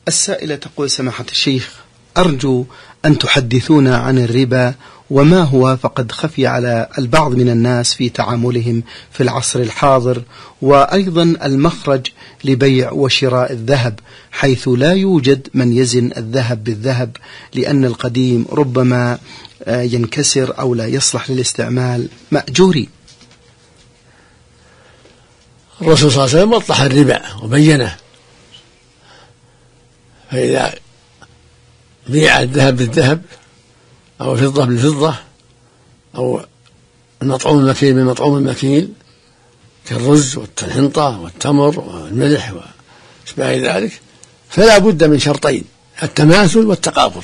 السائلة تقول: سماحة الشيخ، أرجو أن تحدثونا عن الربا وما هو، فقد خفي على البعض من الناس في تعاملهم في العصر الحاضر، وأيضا المخرج لبيع وشراء الذهب، حيث لا يوجد من يزن الذهب بالذهب، لأن القديم ربما ينكسر أو لا يصلح للاستعمال مأجوري. الرسول صلى الله عليه وسلم وضح الربا وبينه، فإذا بيع الذهب بالذهب أو الفضة بالفضة أو المطعوم المكيل بالمطعوم المكيل كالرز والحنطة والتمر والملح وأشباه ذلك، فلا بد من شرطين: التماثل والتقابل،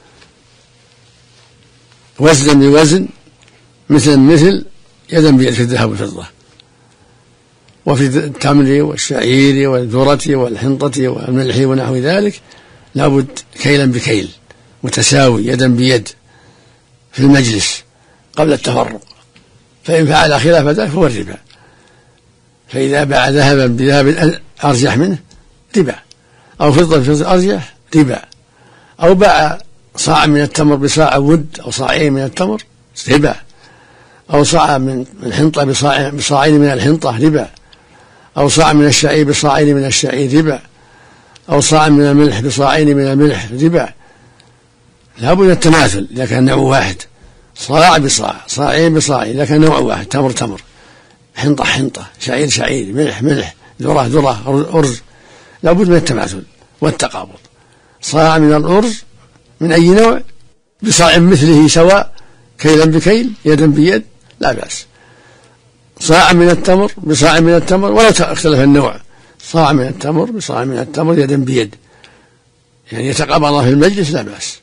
وزنا بوزن، مثل مثل، يدا بيد في الذهب والفضة. وفي التمر والشعير والذرة والحنطة والملح ونحو ذلك لا بد كيلا بكيل متساوي يدا بيد في المجلس قبل التفرق، فإن فعل خلاف ذلك فهو الربا. فإذا باع ذهبا بذهب أرجح منه ربا، أو فضة بفضة أرجح ربا، أو باع صاع من التمر بصاع ود أو صاعين من التمر ربا، أو صاع من الحنطة بصاعين من الحنطة ربا، أو صاع من الشعير بصاعين من الشعير ربا، أو صاع من الملح بصاعين من الملح ربا. لا بد من التماثل إذا كان نوع واحد، صاع بصاع، صاعين بصاعين إذا كان نوع واحد، تمر تمر، حنطة حنطة، شعير شعير، ملح ملح، ذرة ذرة، أرز. لا بد من التماثل والتقابل. صاع من الأرز من أي نوع بصاع مثله سواء، كيلا بكيل يدا بيد لا بأس. صاع من التمر بصاع من التمر ولو اختلف النوع، صاع من التمر بصاع من التمر يدا بيد، يعني يتقابل الله في المجلس لا بأس.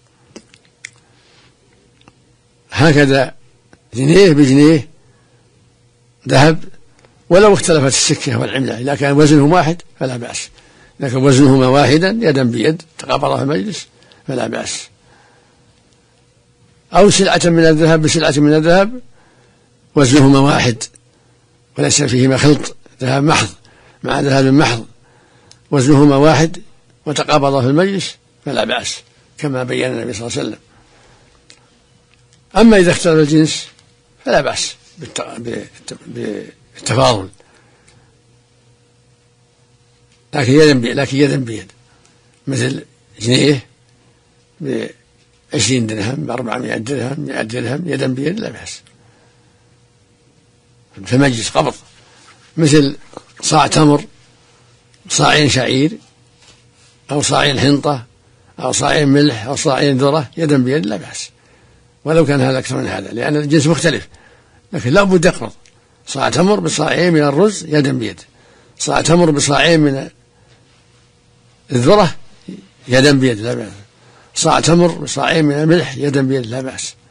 هكذا جنيه بجنيه ذهب ولو اختلفت السكة والعملة، إذا كان وزنهم واحد فلا بأس، إذا كان وزنهما واحدا يدا بيد تقابل الله في المجلس فلا بأس. أو سلعة من الذهب بسلعة من الذهب وزنهما واحد وليس فيهما خلط، ذهب محض مع ذهب محض وزنهما واحد وتقابل الله في المجلس فلا بأس، كما بين النبي صلى الله عليه وسلم. أما إذا اختلف الجنس فلا بأس بالتفاضل، لكن يدا بيد، مثل جنيه ب20 درهم ب400 درهم 100 درهم يدا بيد لا بأس في مجلس قبض. مثل صاع تمر صاعين شعير أو صاعين حنطة أو صاعين ملح أو صاعين ذرة يدا بيد لا بأس، ولو كان هذا أكثر من هذا، لأن الجنس مختلف، لكن لا بد يقرض. صاع تمر بصاعين من الرز يدا بيد، صاع تمر بصاعين من الذرة يدا بيد لا بأس، صاع تمر بصاعين من الملح يدا بيد لا بأس.